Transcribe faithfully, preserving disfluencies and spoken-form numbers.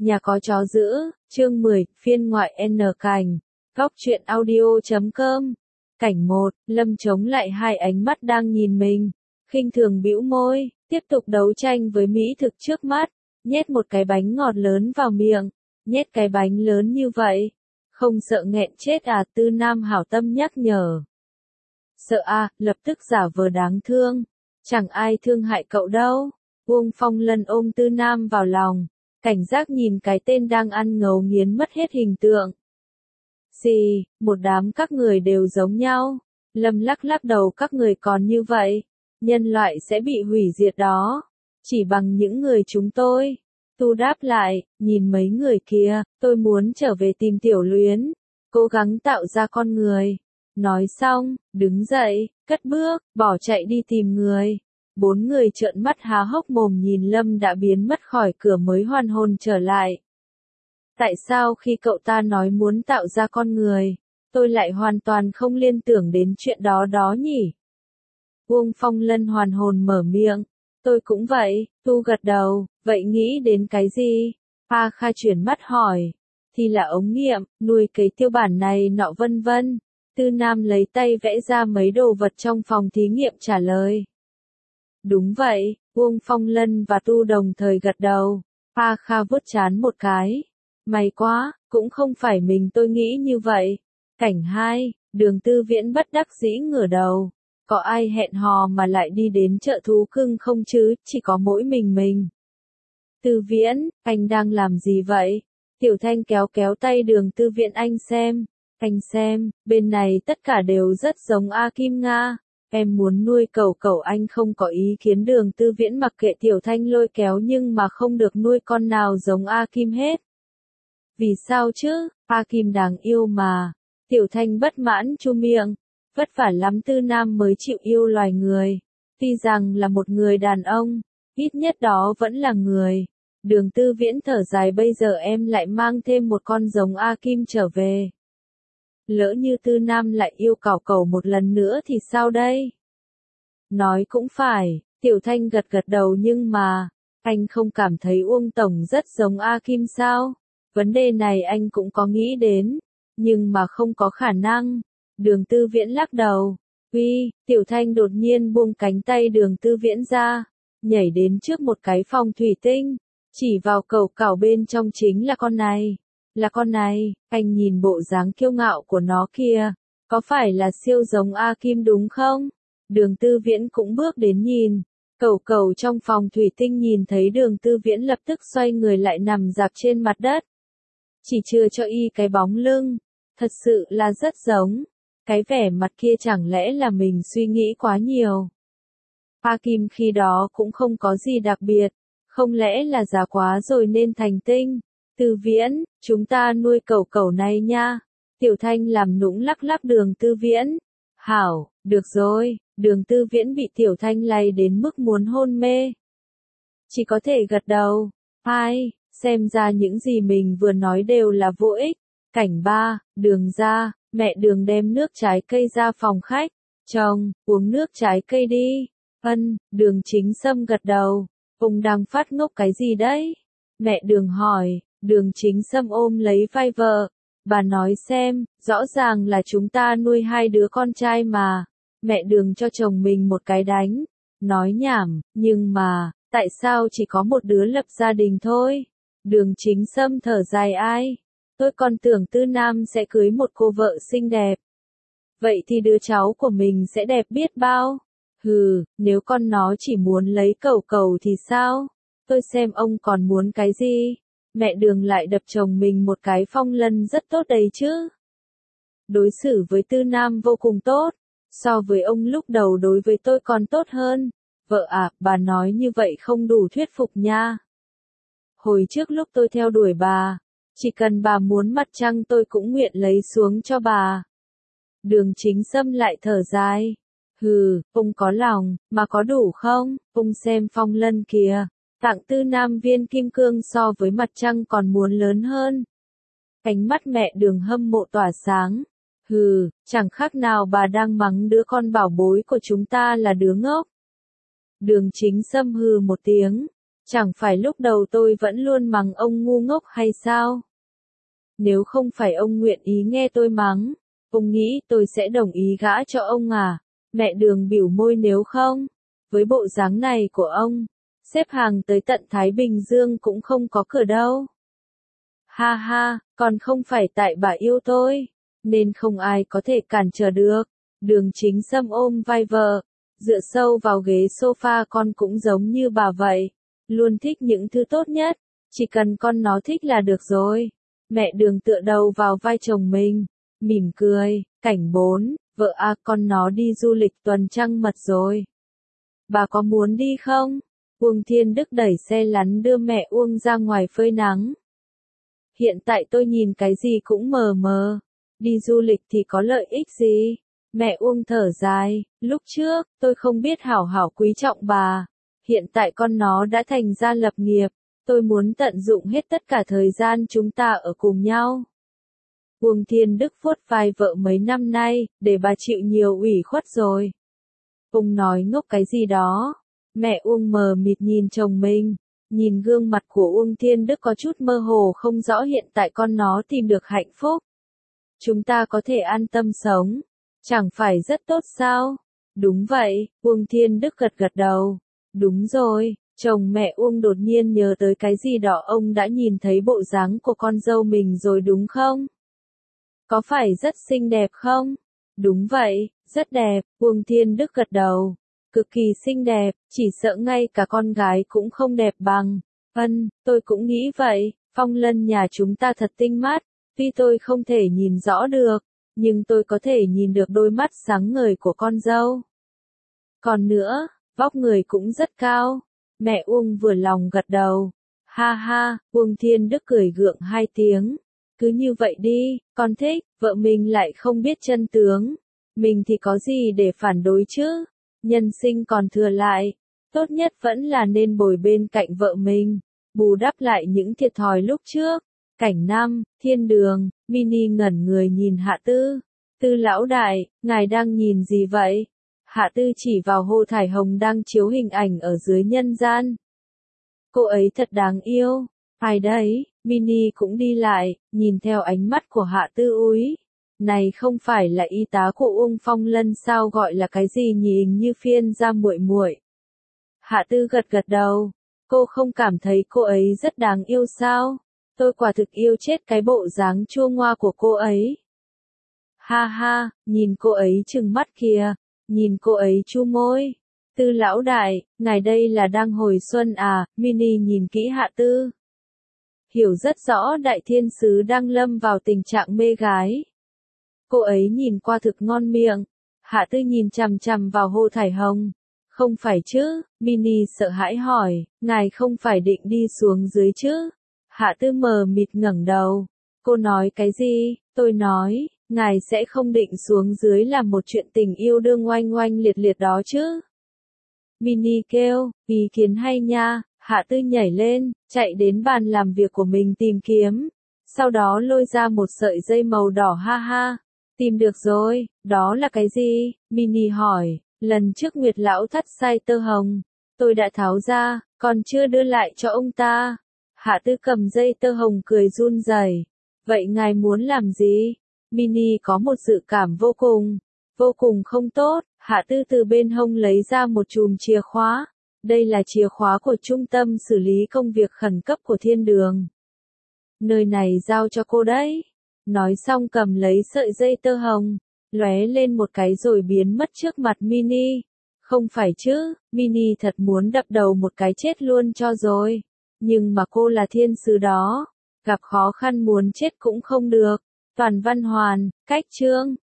Nhà có chó giữ, chương mười, phiên ngoại N Cảnh, góc truyện audio chấm com. Cảnh một, Lâm chống lại hai ánh mắt đang nhìn mình, khinh thường bĩu môi, tiếp tục đấu tranh với mỹ thực trước mắt, nhét một cái bánh ngọt lớn vào miệng, nhét cái bánh lớn như vậy, không sợ nghẹn chết à? Tư Nam hảo tâm nhắc nhở. Sợ à, lập tức giả vờ đáng thương, chẳng ai thương hại cậu đâu. Uông Phong Lân ôm Tư Nam vào lòng, cảnh giác nhìn cái tên đang ăn ngấu nghiến mất hết hình tượng. Xì, một đám các người đều giống nhau. Lâm lắc lắc đầu, các người còn như vậy, nhân loại sẽ bị hủy diệt đó. Chỉ bằng những người chúng tôi. Tu đáp lại, nhìn mấy người kia, tôi muốn trở về tìm Tiểu Luyến, cố gắng tạo ra con người. Nói xong, đứng dậy, cất bước, bỏ chạy đi tìm người. Bốn người trợn mắt há hốc mồm nhìn Lâm đã biến mất khỏi cửa mới hoàn hồn trở lại. Tại sao khi cậu ta nói muốn tạo ra con người, tôi lại hoàn toàn không liên tưởng đến chuyện đó đó nhỉ? Uông Phong Lân hoàn hồn mở miệng. Tôi cũng vậy, Tu gật đầu, vậy nghĩ đến cái gì? Pa Kha chuyển mắt hỏi. Thì là ống nghiệm, nuôi cấy tiêu bản này nọ vân vân. Tư Nam lấy tay vẽ ra mấy đồ vật trong phòng thí nghiệm trả lời. Đúng vậy, Uông Phong Lân và Tu đồng thời gật đầu. Pa Kha vuốt trán một cái. May quá, cũng không phải mình tôi nghĩ như vậy. Cảnh hai, Đường Tư Viễn bất đắc dĩ ngửa đầu. Có ai hẹn hò mà lại đi đến chợ thú cưng không chứ, chỉ có mỗi mình mình. Tư Viễn, anh đang làm gì vậy? Tiểu Thanh kéo kéo tay Đường Tư Viễn, anh xem, anh xem, bên này tất cả đều rất giống A Kim Nga. Em muốn nuôi cẩu cẩu, anh không có ý kiến. Đường Tư Viễn mặc kệ Tiểu Thanh lôi kéo nhưng mà không được nuôi con nào giống A Kim hết. Vì sao chứ, A Kim đáng yêu mà. Tiểu Thanh bất mãn chu miệng. Vất vả lắm Tư Nam mới chịu yêu loài người. Tuy rằng là một người đàn ông, ít nhất đó vẫn là người. Đường Tư Viễn thở dài, bây giờ em lại mang thêm một con giống A Kim trở về. Lỡ như Tư Nam lại yêu cẩu cẩu một lần nữa thì sao đây? Nói cũng phải, Tiểu Thanh gật gật đầu, nhưng mà, anh không cảm thấy Uông Tổng rất giống A Kim sao? Vấn đề này anh cũng có nghĩ đến, nhưng mà không có khả năng. Đường Tư Viễn lắc đầu. Uy, Tiểu Thanh đột nhiên buông cánh tay Đường Tư Viễn ra, nhảy đến trước một cái phòng thủy tinh, chỉ vào cẩu cẩu bên trong, chính là con này. Là con này, anh nhìn bộ dáng kiêu ngạo của nó kia, có phải là siêu giống A Kim đúng không? Đường Tư Viễn cũng bước đến nhìn. Cẩu cẩu trong phòng thủy tinh nhìn thấy Đường Tư Viễn lập tức xoay người lại nằm rạp trên mặt đất. Chỉ chưa cho y cái bóng lưng, thật sự là rất giống. Cái vẻ mặt kia chẳng lẽ là mình suy nghĩ quá nhiều? A Kim khi đó cũng không có gì đặc biệt, không lẽ là già quá rồi nên thành tinh? Tư Viễn, chúng ta nuôi cẩu cẩu này nha. Tiểu Thanh làm nũng lắc lắc Đường Tư Viễn. Hảo, được rồi. Đường Tư Viễn bị Tiểu Thanh lay đến mức muốn hôn mê, chỉ có thể gật đầu. Ai, xem ra những gì mình vừa nói đều là vô ích. Cảnh ba, Đường ra, mẹ Đường đem nước trái cây ra phòng khách. Chồng, uống nước trái cây đi. Ân, Đường Chính Sâm gật đầu. Ông đang phát ngốc cái gì đấy? Mẹ Đường hỏi. Đường Chính Sâm ôm lấy vai vợ. Bà nói xem, rõ ràng là chúng ta nuôi hai đứa con trai mà. Mẹ Đường cho chồng mình một cái đánh. Nói nhảm, nhưng mà, tại sao chỉ có một đứa lập gia đình thôi? Đường Chính Sâm thở dài, ai? Tôi còn tưởng Tư Nam sẽ cưới một cô vợ xinh đẹp. Vậy thì đứa cháu của mình sẽ đẹp biết bao. Hừ, nếu con nó chỉ muốn lấy cẩu cẩu thì sao? Tôi xem ông còn muốn cái gì? Mẹ Đường lại đập chồng mình một cái. Phong Lân rất tốt đấy chứ. Đối xử với Tư Nam vô cùng tốt. So với ông lúc đầu đối với tôi còn tốt hơn. Vợ à, bà nói như vậy không đủ thuyết phục nha. Hồi trước lúc tôi theo đuổi bà, chỉ cần bà muốn mặt trăng tôi cũng nguyện lấy xuống cho bà. Đường Chính Sâm lại thở dài. Hừ, ông có lòng, mà có đủ không? Ông xem Phong Lân kìa, tặng Tư Nam viên kim cương so với mặt trăng còn muốn lớn hơn. Cánh mắt mẹ Đường hâm mộ tỏa sáng. Hừ, chẳng khác nào bà đang mắng đứa con bảo bối của chúng ta là đứa ngốc. Đường Chính Sâm hừ một tiếng. Chẳng phải lúc đầu tôi vẫn luôn mắng ông ngu ngốc hay sao? Nếu không phải ông nguyện ý nghe tôi mắng, ông nghĩ tôi sẽ đồng ý gả cho ông à? Mẹ Đường bĩu môi nếu không, với bộ dáng này của ông, xếp hàng tới tận Thái Bình Dương cũng không có cửa đâu. Ha ha, còn không phải tại bà yêu tôi, nên không ai có thể cản trở được. Đường Chính Sâm ôm vai vợ, dựa sâu vào ghế sofa, con cũng giống như bà vậy, luôn thích những thứ tốt nhất, chỉ cần con nó thích là được rồi. Mẹ Đường tựa đầu vào vai chồng mình, mỉm cười. Cảnh bốn, vợ à, con nó đi du lịch tuần trăng mật rồi. Bà có muốn đi không? Uông Thiên Đức đẩy xe lăn đưa mẹ Uông ra ngoài phơi nắng. Hiện tại tôi nhìn cái gì cũng mờ mờ. Đi du lịch thì có lợi ích gì? Mẹ Uông thở dài, lúc trước, tôi không biết hảo hảo quý trọng bà. Hiện tại con nó đã thành gia lập nghiệp. Tôi muốn tận dụng hết tất cả thời gian chúng ta ở cùng nhau. Uông Thiên Đức vuốt vai vợ mấy năm nay, để bà chịu nhiều ủy khuất rồi. Ông nói ngốc cái gì đó. Mẹ Uông mờ mịt nhìn chồng mình. Nhìn gương mặt của Uông Thiên Đức có chút mơ hồ không rõ, hiện tại con nó tìm được hạnh phúc. Chúng ta có thể an tâm sống. Chẳng phải rất tốt sao? Đúng vậy, Uông Thiên Đức gật gật đầu. Đúng rồi, chồng mẹ Uông đột nhiên nhớ tới cái gì đó, ông đã nhìn thấy bộ dáng của con dâu mình rồi đúng không? Có phải rất xinh đẹp không? Đúng vậy, rất đẹp, Uông Thiên Đức gật đầu. Cực kỳ xinh đẹp, chỉ sợ ngay cả con gái cũng không đẹp bằng. Ân, tôi cũng nghĩ vậy, Phong Lân nhà chúng ta thật tinh mắt, tuy tôi không thể nhìn rõ được, nhưng tôi có thể nhìn được đôi mắt sáng ngời của con dâu. Còn nữa, vóc người cũng rất cao. Mẹ Uông vừa lòng gật đầu. Ha ha, Uông Thiên Đức cười gượng hai tiếng. Cứ như vậy đi, con thích, vợ mình lại không biết chân tướng. Mình thì có gì để phản đối chứ? Nhân sinh còn thừa lại, tốt nhất vẫn là nên bồi bên cạnh vợ mình, bù đắp lại những thiệt thòi lúc trước. Cảnh năm, thiên đường, Mini ngẩn người nhìn Hạ Tư. Tư lão đại, ngài đang nhìn gì vậy? Hạ Tư chỉ vào Hồ Thải Hồng đang chiếu hình ảnh ở dưới nhân gian. Cô ấy thật đáng yêu. Ai đấy? Mini cũng đi lại, nhìn theo ánh mắt của Hạ Tư úi. Này không phải là y tá của Uông Phong Lân sao, gọi là cái gì nhỉ, hình như phiên ra muội muội. Hạ Tư gật gật đầu. Cô không cảm thấy cô ấy rất đáng yêu sao? Tôi quả thực yêu chết cái bộ dáng chua ngoa của cô ấy. Ha ha, nhìn cô ấy trừng mắt kìa, nhìn cô ấy chu môi. Tư lão đại, ngài đây là đang hồi xuân à? Mini nhìn kỹ Hạ Tư. Hiểu rất rõ đại thiên sứ đang lâm vào tình trạng mê gái. Cô ấy nhìn qua thực ngon miệng. Hạ Tư nhìn chằm chằm vào Hồ Thải Hồng. Không phải chứ? Mini sợ hãi hỏi, ngài không phải định đi xuống dưới chứ? Hạ Tư mờ mịt ngẩng đầu. Cô nói cái gì? Tôi nói, ngài sẽ không định xuống dưới làm một chuyện tình yêu đương oanh oanh liệt liệt đó chứ? Mini kêu, ý kiến hay nha. Hạ Tư nhảy lên, chạy đến bàn làm việc của mình tìm kiếm. Sau đó lôi ra một sợi dây màu đỏ, ha ha. Tìm được rồi, đó là cái gì? Mini hỏi, lần trước Nguyệt lão thắt sai tơ hồng. Tôi đã tháo ra, còn chưa đưa lại cho ông ta. Hạ Tư cầm dây tơ hồng cười run rẩy. Vậy ngài muốn làm gì? Mini có một dự cảm vô cùng, vô cùng không tốt. Hạ Tư từ bên hông lấy ra một chùm chìa khóa. Đây là chìa khóa của trung tâm xử lý công việc khẩn cấp của thiên đường. Nơi này giao cho cô đấy. Nói xong cầm lấy sợi dây tơ hồng, lóe lên một cái rồi biến mất trước mặt Mini. Không phải chứ, Mini thật muốn đập đầu một cái chết luôn cho rồi. Nhưng mà cô là thiên sứ đó, gặp khó khăn muốn chết cũng không được. Toàn Văn Hoàn, cách chương.